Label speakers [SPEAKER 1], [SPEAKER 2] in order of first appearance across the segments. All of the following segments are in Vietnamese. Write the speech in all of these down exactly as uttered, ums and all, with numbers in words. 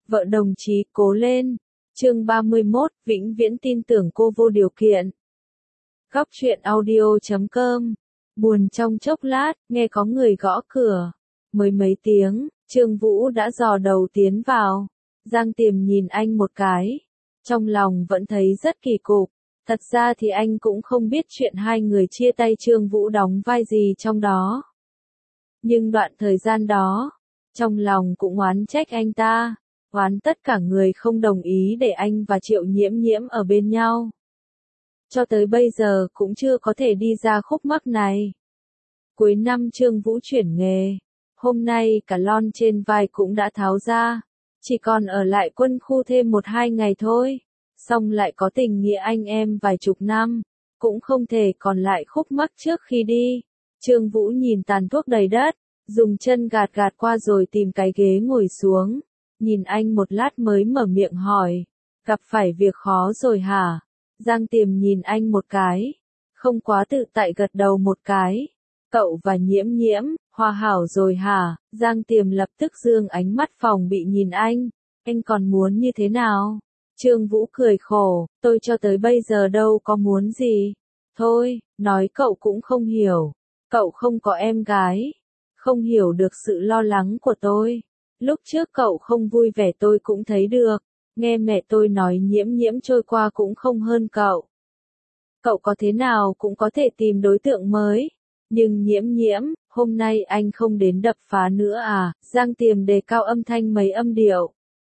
[SPEAKER 1] Vợ đồng chí cố lên. Chương ba mươi mốt, vĩnh viễn tin tưởng cô vô điều kiện. Góc truyện audio chấm com. Buồn trong chốc lát, nghe có người gõ cửa. Mới mấy tiếng, Trương Vũ đã dò đầu tiến vào. Giang Tiềm nhìn anh một cái. Trong lòng vẫn thấy rất kỳ cục. Thật ra thì anh cũng không biết chuyện hai người chia tay Trương Vũ đóng vai gì trong đó. Nhưng đoạn thời gian đó, trong lòng cũng oán trách anh ta. Oán tất cả người không đồng ý để anh và Triệu Nhiễm Nhiễm ở bên nhau. Cho tới bây giờ cũng chưa có thể đi ra khúc mắc này. Cuối năm Trương Vũ chuyển nghề. Hôm nay cả lon trên vai cũng đã tháo ra. Chỉ còn ở lại quân khu thêm một hai ngày thôi. Xong lại có tình nghĩa anh em vài chục năm. Cũng không thể còn lại khúc mắc trước khi đi. Trương Vũ nhìn tàn thuốc đầy đất. Dùng chân gạt gạt qua rồi tìm cái ghế ngồi xuống. Nhìn anh một lát mới mở miệng hỏi. Gặp phải việc khó rồi hả? Giang Tiềm nhìn anh một cái. Không quá tự tại gật đầu một cái. Cậu và Nhiễm Nhiễm, hòa hảo rồi hả? Giang Tiềm lập tức dương ánh mắt phòng bị nhìn anh. Anh còn muốn như thế nào? Trương Vũ cười khổ. Tôi cho tới bây giờ đâu có muốn gì. Thôi, nói cậu cũng không hiểu. Cậu không có em gái. Không hiểu được sự lo lắng của tôi. Lúc trước cậu không vui vẻ tôi cũng thấy được. Nghe mẹ tôi nói Nhiễm Nhiễm trôi qua cũng không hơn cậu. Cậu có thế nào cũng có thể tìm đối tượng mới. Nhưng Nhiễm Nhiễm, hôm nay anh không đến đập phá nữa à? Giang Tiềm đề cao âm thanh mấy âm điệu.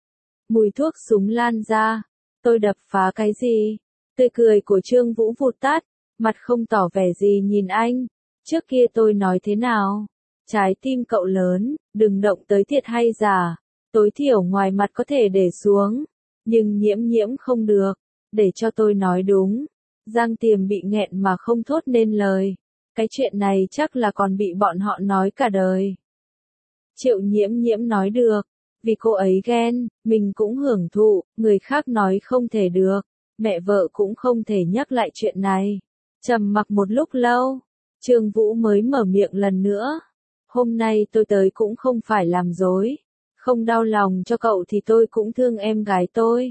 [SPEAKER 1] Mùi thuốc súng lan ra. Tôi đập phá cái gì? Tươi cười của Trương Vũ vụt tắt. Mặt không tỏ vẻ gì nhìn anh. Trước kia tôi nói thế nào? Trái tim cậu lớn, đừng động tới thiệt hay giả. Tối thiểu ngoài mặt có thể để xuống. Nhưng Nhiễm Nhiễm không được. Để cho tôi nói đúng. Giang Tiềm bị nghẹn mà không thốt nên lời. Cái chuyện này chắc là còn bị bọn họ nói cả đời. Triệu Nhiễm Nhiễm nói được. Vì cô ấy ghen, mình cũng hưởng thụ, người khác nói không thể được. Mẹ vợ cũng không thể nhắc lại chuyện này. Trầm mặc một lúc lâu. Trương Vũ mới mở miệng lần nữa. Hôm nay tôi tới cũng không phải làm dối. Không đau lòng cho cậu thì tôi cũng thương em gái tôi.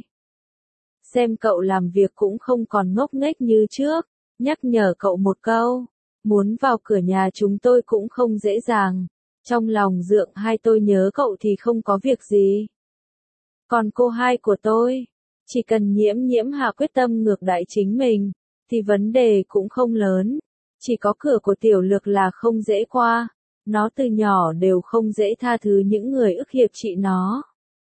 [SPEAKER 1] Xem cậu làm việc cũng không còn ngốc nghếch như trước. Nhắc nhở cậu một câu. Muốn vào cửa nhà chúng tôi cũng không dễ dàng. Trong lòng dượng hai tôi nhớ cậu thì không có việc gì. Còn cô hai của tôi. Chỉ cần Nhiễm Nhiễm hạ quyết tâm ngược đãi chính mình. Thì vấn đề cũng không lớn. Chỉ có cửa của tiểu lược là không dễ qua. Nó từ nhỏ đều không dễ tha thứ những người ức hiếp chị nó.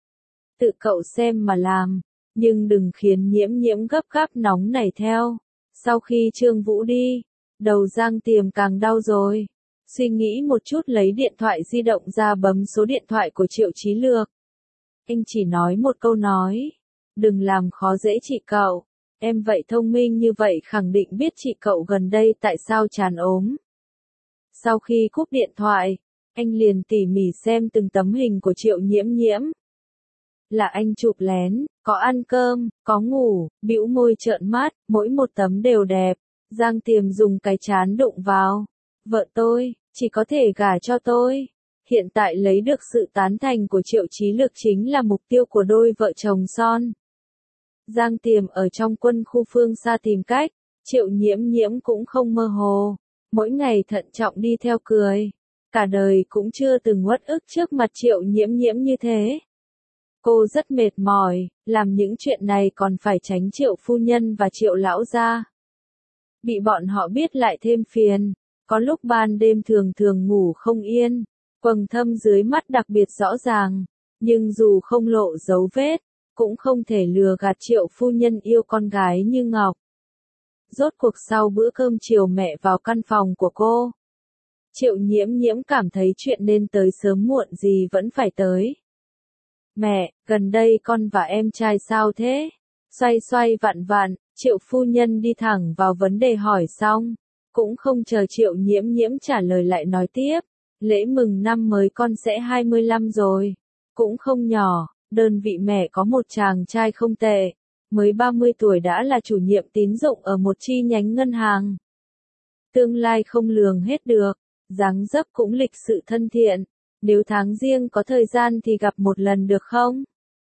[SPEAKER 1] Tự cậu xem mà làm. Nhưng đừng khiến Nhiễm Nhiễm gấp gáp nóng nảy theo. Sau khi Trương Vũ đi, đầu Giang Tiềm càng đau rồi. Suy nghĩ một chút lấy điện thoại di động ra bấm số điện thoại của Triệu Chí Lược. Anh chỉ nói một câu nói. Đừng làm khó dễ chị cậu. Em vậy thông minh như vậy khẳng định biết chị cậu gần đây tại sao chán ốm. Sau khi cúp điện thoại, anh liền tỉ mỉ xem từng tấm hình của Triệu Nhiễm Nhiễm. Là anh chụp lén, có ăn cơm, có ngủ, bĩu môi trợn mắt, mỗi một tấm đều đẹp. Giang Tiềm dùng cái trán đụng vào. Vợ tôi, chỉ có thể gả cho tôi. Hiện tại lấy được sự tán thành của Triệu Chí Lược chính là mục tiêu của đôi vợ chồng son. Giang Tiềm ở trong quân khu phương xa tìm cách, Triệu Nhiễm Nhiễm cũng không mơ hồ. Mỗi ngày thận trọng đi theo cười. Cả đời cũng chưa từng uất ức trước mặt Triệu Nhiễm Nhiễm như thế. Cô rất mệt mỏi, làm những chuyện này còn phải tránh Triệu phu nhân và Triệu lão gia. Bị bọn họ biết lại thêm phiền. Có lúc ban đêm thường thường ngủ không yên. Quầng thâm dưới mắt đặc biệt rõ ràng. Nhưng dù không lộ dấu vết, cũng không thể lừa gạt Triệu phu nhân yêu con gái như ngọc. Rốt cuộc sau bữa cơm chiều mẹ vào căn phòng của cô. Triệu Nhiễm Nhiễm cảm thấy chuyện nên tới sớm muộn gì vẫn phải tới. Mẹ, gần đây con và em trai sao thế? Xoay xoay vặn vặn, Triệu phu nhân đi thẳng vào vấn đề hỏi xong. Cũng không chờ Triệu Nhiễm Nhiễm trả lời lại nói tiếp. Lễ mừng năm mới con sẽ hai mươi lăm rồi. Cũng không nhỏ, đơn vị mẹ có một chàng trai không tệ. Mới ba mươi tuổi đã là chủ nhiệm tín dụng ở một chi nhánh ngân hàng. Tương lai không lường hết được, dáng dấp cũng lịch sự thân thiện. Nếu tháng riêng có thời gian thì gặp một lần được không?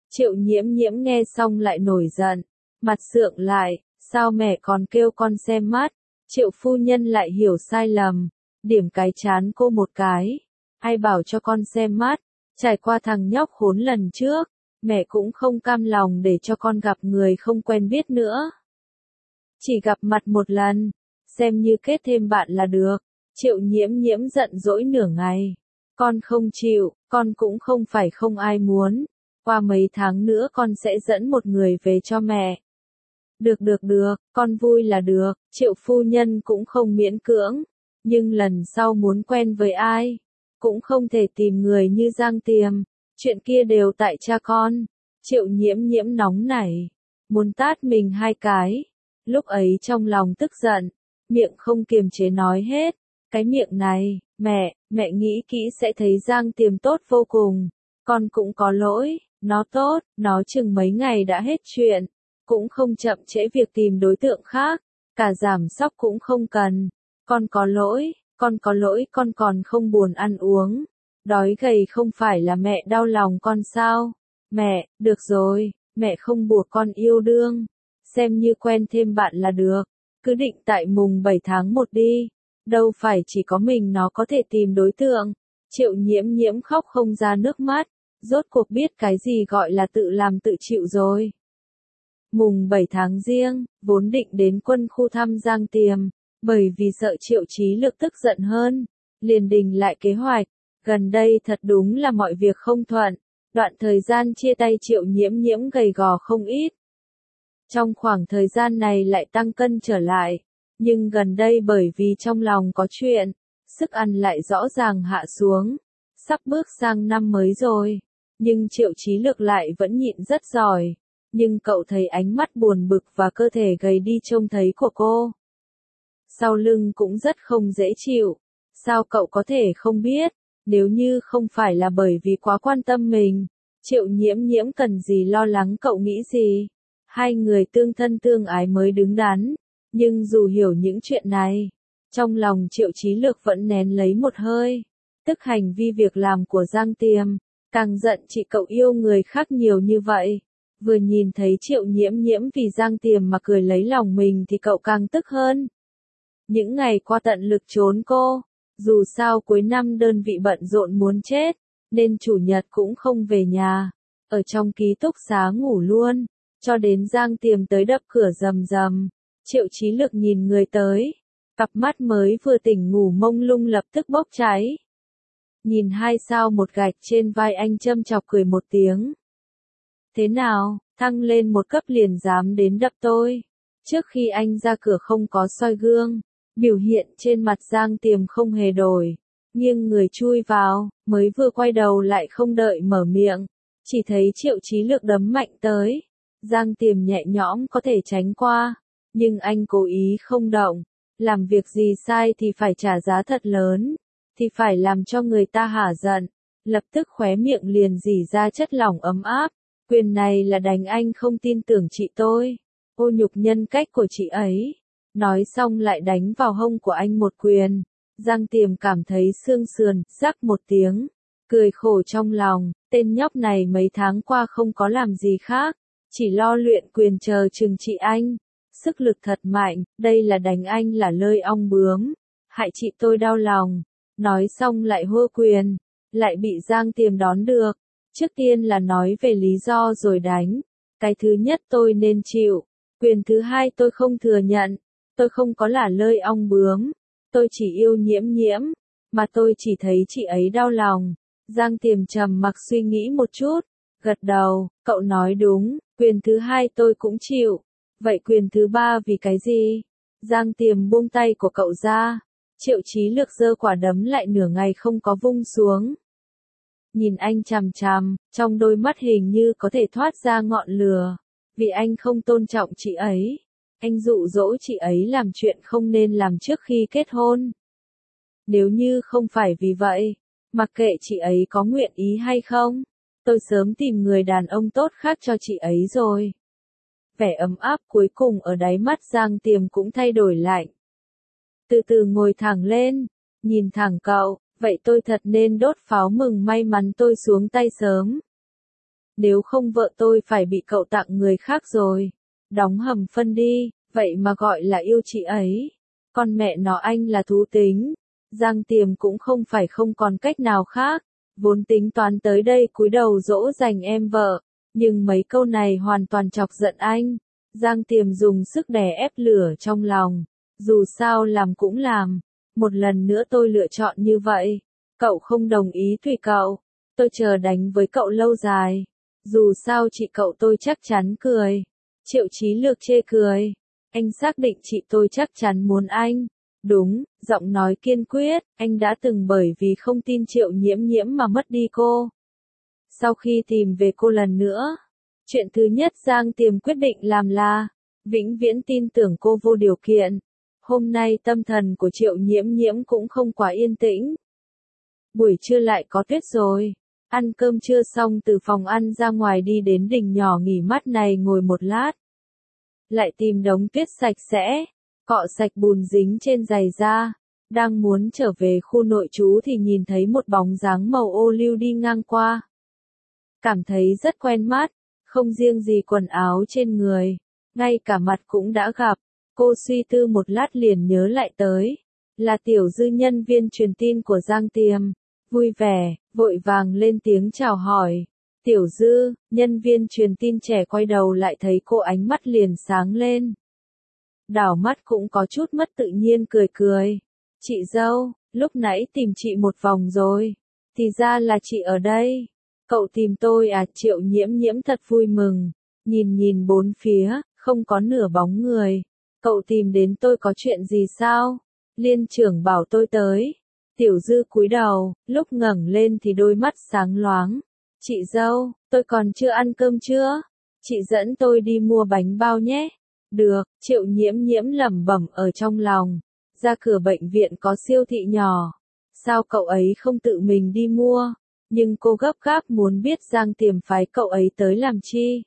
[SPEAKER 1] Triệu Nhiễm Nhiễm nghe xong lại nổi giận, mặt sượng lại, sao mẹ còn kêu con xem mắt? Triệu phu nhân lại hiểu sai lầm, điểm cái chán cô một cái. Ai bảo cho con xem mắt, trải qua thằng nhóc khốn lần trước, mẹ cũng không cam lòng để cho con gặp người không quen biết nữa. Chỉ gặp mặt một lần, xem như kết thêm bạn là được. Triệu Nhiễm Nhiễm giận dỗi nửa ngày. Con không chịu, con cũng không phải không ai muốn. Qua mấy tháng nữa con sẽ dẫn một người về cho mẹ. Được được được, con vui là được, Triệu phu nhân cũng không miễn cưỡng. Nhưng lần sau muốn quen với ai, cũng không thể tìm người như Giang Tiềm. Chuyện kia đều tại cha con. Triệu Nhiễm Nhiễm nóng nảy, muốn tát mình hai cái. Lúc ấy trong lòng tức giận, miệng không kiềm chế nói hết. Cái miệng này, mẹ, mẹ nghĩ kỹ sẽ thấy Giang Tiềm tốt vô cùng. Con cũng có lỗi, nó tốt, nó chừng mấy ngày đã hết chuyện. Cũng không chậm trễ việc tìm đối tượng khác, cả giảm sóc cũng không cần. Con có lỗi, con có lỗi con còn không buồn ăn uống. Đói gầy không phải là mẹ đau lòng con sao? Mẹ, được rồi, mẹ không buộc con yêu đương. Xem như quen thêm bạn là được. Cứ định tại mùng bảy tháng một đi. Đâu phải chỉ có mình nó có thể tìm đối tượng. Triệu Nhiễm Nhiễm khóc không ra nước mắt. Rốt cuộc biết cái gì gọi là tự làm tự chịu rồi. Mùng bảy tháng Giêng, vốn định đến quân khu thăm Giang Tiềm, bởi vì sợ Triệu Chí Lực tức giận hơn, liền đình lại kế hoạch. Gần đây thật đúng là mọi việc không thuận, đoạn thời gian chia tay Triệu Nhiễm Nhiễm gầy gò không ít. Trong khoảng thời gian này lại tăng cân trở lại, nhưng gần đây bởi vì trong lòng có chuyện, sức ăn lại rõ ràng hạ xuống. Sắp bước sang năm mới rồi, nhưng Triệu Chí Lực lại vẫn nhịn rất giỏi. Nhưng cậu thấy ánh mắt buồn bực và cơ thể gầy đi trông thấy của cô. Sau lưng cũng rất không dễ chịu. Sao cậu có thể không biết, nếu như không phải là bởi vì quá quan tâm mình, Triệu Nhiễm Nhiễm cần gì lo lắng cậu nghĩ gì. Hai người tương thân tương ái mới đứng đắn, nhưng dù hiểu những chuyện này, trong lòng Triệu Chí Lực vẫn nén lấy một hơi, tức hành vi việc làm của Giang Tiềm, càng giận chị cậu yêu người khác nhiều như vậy. Vừa nhìn thấy Triệu Nhiễm Nhiễm vì Giang Tiềm mà cười lấy lòng mình thì cậu càng tức hơn. Những ngày qua tận lực trốn cô, dù sao cuối năm đơn vị bận rộn muốn chết, nên chủ nhật cũng không về nhà, ở trong ký túc xá ngủ luôn, cho đến Giang Tiềm tới đập cửa rầm rầm. Triệu Chí Lực nhìn người tới, cặp mắt mới vừa tỉnh ngủ mông lung lập tức bốc cháy. Nhìn hai sao một gạch trên vai anh châm chọc cười một tiếng. Thế nào, thăng lên một cấp liền dám đến đập tôi. Trước khi anh ra cửa không có soi gương, biểu hiện trên mặt Giang Tiềm không hề đổi. Nghiêng người chui vào, mới vừa quay đầu lại không đợi mở miệng. Chỉ thấy Triệu Chí Lực đấm mạnh tới. Giang Tiềm nhẹ nhõm có thể tránh qua, nhưng anh cố ý không động. Làm việc gì sai thì phải trả giá thật lớn, thì phải làm cho người ta hả giận. Lập tức khóe miệng liền rỉ ra chất lỏng ấm áp. Quyền này là đánh anh không tin tưởng chị tôi. Ô nhục nhân cách của chị ấy. Nói xong lại đánh vào hông của anh một quyền. Giang Tiềm cảm thấy xương sườn, rắc một tiếng. Cười khổ trong lòng, tên nhóc này mấy tháng qua không có làm gì khác. Chỉ lo luyện quyền chờ chừng chị anh. Sức lực thật mạnh, đây là đánh anh là lơi ong bướm. Hại chị tôi đau lòng. Nói xong lại hô quyền. Lại bị Giang Tiềm đón được. Trước tiên là nói về lý do rồi đánh. Cái thứ nhất tôi nên chịu. Quyền thứ hai tôi không thừa nhận. Tôi không có là lơi ong bướm. Tôi chỉ yêu Nhiễm Nhiễm. Mà tôi chỉ thấy chị ấy đau lòng. Giang Tiềm trầm mặc suy nghĩ một chút. Gật đầu, cậu nói đúng. Quyền thứ hai tôi cũng chịu. Vậy quyền thứ ba vì cái gì? Giang Tiềm buông tay của cậu ra. Triệu Chí Lực giơ quả đấm lại nửa ngày không có vung xuống. Nhìn anh chằm chằm, trong đôi mắt hình như có thể thoát ra ngọn lửa. Vì anh không tôn trọng chị ấy. Anh dụ dỗ chị ấy làm chuyện không nên làm trước khi kết hôn. Nếu như không phải vì vậy, mặc kệ chị ấy có nguyện ý hay không, tôi sớm tìm người đàn ông tốt khác cho chị ấy rồi. Vẻ ấm áp cuối cùng ở đáy mắt Giang Tiềm cũng thay đổi lạnh. Từ từ ngồi thẳng lên, nhìn thẳng cậu. Vậy tôi thật nên đốt pháo mừng may mắn tôi xuống tay sớm. nếu không vợ tôi phải bị cậu tặng người khác rồi. Đóng hầm phân đi, vậy mà gọi là yêu chị ấy. Con mẹ nó anh là thú tính. Giang Tiềm cũng không phải không còn cách nào khác, vốn tính toán tới đây cúi đầu dỗ dành em vợ, nhưng mấy câu này hoàn toàn chọc giận anh. Giang Tiềm dùng sức đè ép lửa trong lòng, dù sao làm cũng làm, một lần nữa tôi lựa chọn như vậy, cậu không đồng ý tùy cậu, tôi chờ đánh với cậu lâu dài, dù sao chị cậu tôi chắc chắn cười. Triệu Chí Lược chê cười, anh xác định chị tôi chắc chắn muốn anh. Đúng, giọng nói kiên quyết, anh đã từng bởi vì không tin Triệu Nhiễm Nhiễm mà mất đi cô. Sau khi tìm về cô lần nữa, chuyện thứ nhất Giang Tiềm quyết định làm là vĩnh viễn tin tưởng cô vô điều kiện. Hôm nay tâm thần của Triệu Nhiễm Nhiễm cũng không quá yên tĩnh. Buổi trưa lại có tuyết rồi. Ăn cơm trưa xong từ phòng ăn ra ngoài đi đến đỉnh nhỏ nghỉ mát này ngồi một lát. Lại tìm đống tuyết sạch sẽ, cọ sạch bùn dính trên giày da. Đang muốn trở về khu nội trú thì nhìn thấy một bóng dáng màu ô liu đi ngang qua. Cảm thấy rất quen mắt, không riêng gì quần áo trên người, ngay cả mặt cũng đã gặp. Cô suy tư một lát liền nhớ lại tới, là Tiểu Dư nhân viên truyền tin của Giang Tiềm. Vui vẻ, vội vàng lên tiếng chào hỏi. Tiểu Dư, nhân viên truyền tin trẻ quay đầu lại thấy cô ánh mắt liền sáng lên. Đảo mắt cũng có chút mất tự nhiên cười cười. Chị dâu, lúc nãy tìm chị một vòng rồi. Thì ra là chị ở đây. Cậu tìm tôi à? Triệu Nhiễm Nhiễm thật vui mừng. Nhìn nhìn bốn phía, không có nửa bóng người. Cậu tìm đến tôi có chuyện gì sao? Liên trưởng bảo tôi tới. Tiểu Dư cúi đầu, lúc ngẩng lên thì đôi mắt sáng loáng. Chị dâu, tôi còn chưa ăn cơm chưa? Chị dẫn tôi đi mua bánh bao nhé. Được, Triệu Nhiễm Nhiễm lẩm bẩm ở trong lòng. Ra cửa bệnh viện có siêu thị nhỏ. Sao cậu ấy không tự mình đi mua? Nhưng cô gấp gáp muốn biết Giang Tiềm phái cậu ấy tới làm chi.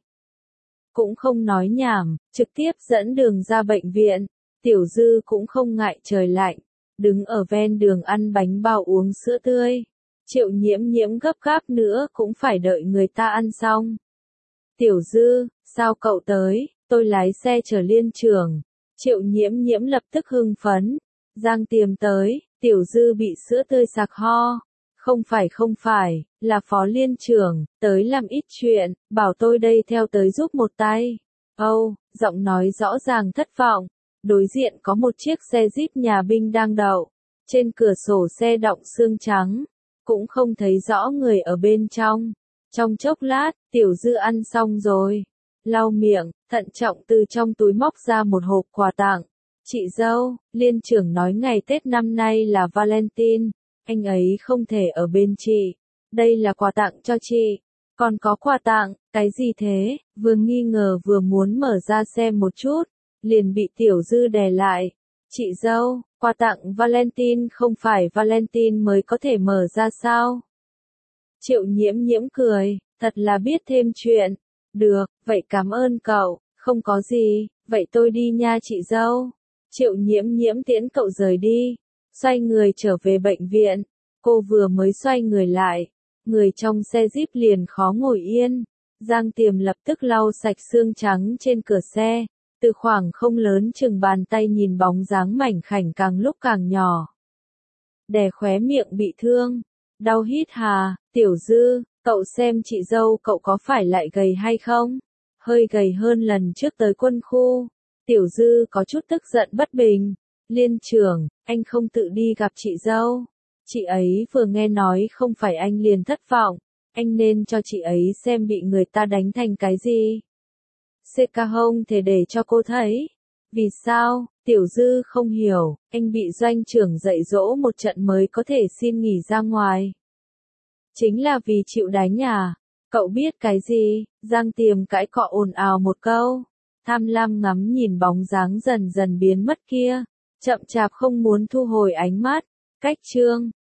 [SPEAKER 1] Cũng không nói nhảm, trực tiếp dẫn đường ra bệnh viện. Tiểu Dư cũng không ngại trời lạnh, đứng ở ven đường ăn bánh bao uống sữa tươi. Triệu Nhiễm Nhiễm gấp gáp nữa cũng phải đợi người ta ăn xong. Tiểu Dư, sao cậu tới? Tôi lái xe chở Liên trưởng. Triệu Nhiễm Nhiễm lập tức hưng phấn. Giang Tiềm tới, Tiểu Dư bị sữa tươi sặc ho. Không phải không phải, là Phó Liên trưởng, tới làm ít chuyện, bảo tôi đây theo tới giúp một tay. Âu, oh, giọng nói rõ ràng thất vọng. Đối diện có một chiếc xe Jeep nhà binh đang đậu. Trên cửa sổ xe đọng sương trắng. Cũng không thấy rõ người ở bên trong. Trong chốc lát, Tiểu Dư ăn xong rồi. Lau miệng, thận trọng từ trong túi móc ra một hộp quà tặng. Chị dâu, Liên trưởng nói ngày Tết năm nay là Valentine. Anh ấy không thể ở bên chị. Đây là quà tặng cho chị. Còn có quà tặng, cái gì thế? Vừa nghi ngờ vừa muốn mở ra xem một chút. Liền bị Tiểu Dư đè lại. Chị dâu, quà tặng Valentine không phải Valentine mới có thể mở ra sao? Triệu Nhiễm Nhiễm cười, thật là biết thêm chuyện. Được, vậy cảm ơn cậu, không có gì, vậy tôi đi nha chị dâu. Triệu Nhiễm Nhiễm tiễn cậu rời đi, xoay người trở về bệnh viện. Cô vừa mới xoay người lại, người trong xe Jeep liền khó ngồi yên. Giang Tiềm lập tức lau sạch xương trắng trên cửa xe, từ khoảng không lớn chừng bàn tay nhìn bóng dáng mảnh khảnh càng lúc càng nhỏ. Đè khóe miệng bị thương, đau hít hà. Tiểu Dư, cậu xem chị dâu cậu có phải lại gầy hay không? Hơi gầy hơn lần trước tới quân khu. Tiểu Dư có chút tức giận bất bình. Liên trưởng, anh không tự đi gặp chị dâu. Chị ấy vừa nghe nói không phải anh liền thất vọng. Anh nên cho chị ấy xem bị người ta đánh thành cái gì. Xê ca không thể để cho cô thấy. Vì sao? Tiểu Dư không hiểu, anh bị doanh trưởng dạy dỗ một trận mới có thể xin nghỉ ra ngoài. Chính là vì chịu đánh à? Cậu biết cái gì? Giang Tiềm cãi cọ ồn ào một câu. Tham lam ngắm nhìn bóng dáng dần dần biến mất kia. Chậm chạp không muốn thu hồi ánh mắt. Cách chương.